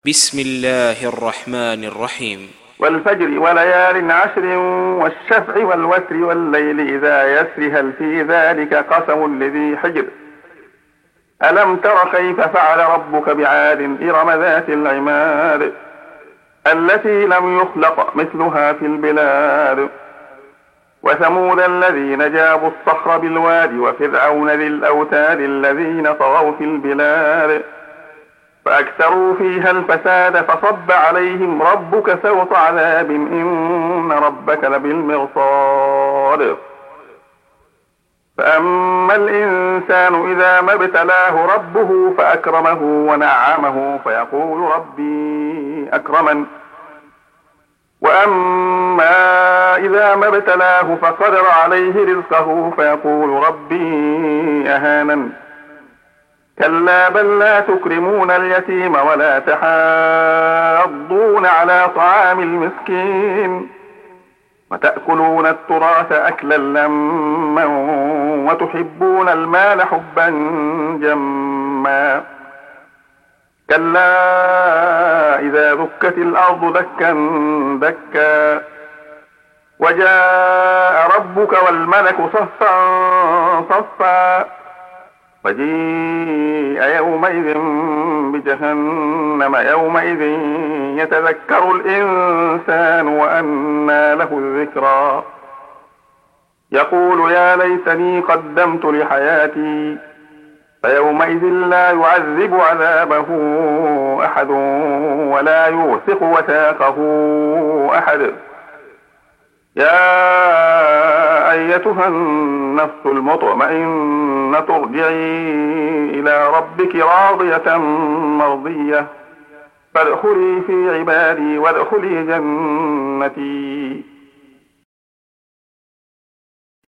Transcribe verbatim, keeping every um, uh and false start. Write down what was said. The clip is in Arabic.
بسم الله الرحمن الرحيم. والفجر وليال عشر والشفع والوتر والليل إذا يسر هل في ذلك قسم لذي حجر. ألم تر كيف فعل ربك بعاد إرم ذات العماد التي لم يخلق مثلها في البلاد. وثمود الذين جابوا الصخر بالواد وفرعون ذي الأوتاد الذين طغوا في البلاد فأكثروا فيها الفساد فصب عليهم ربك سوط عذاب إن ربك لبالمرصاد. فأما الإنسان إذا ما ابتلاه ربه فأكرمه ونعمه فيقول ربي أكرمن. وأما إذا ما ابتلاه فقدر عليه رزقه فيقول ربي أهانن. كلا بل لا تكرمون اليتيم ولا تحاضون على طعام المسكين وتأكلون التراث أكلا لما وتحبون المال حبا جما. كلا إذا دكت الأرض دكا دكا وجاء ربك والملك صفا صفا وجيء يومئذ بجهنم يومئذ يتذكر الإنسان وأنى له الذكرى يقول يا ليتني قدمت لحياتي فيومئذ لا يعذب عذابه أحد ولا يوثق وثاقه أحد. يا أيتها النفس المطمئنة ارجعي إلى ربك راضية مرضية فادخلي في عبادي وادخلي جنتي.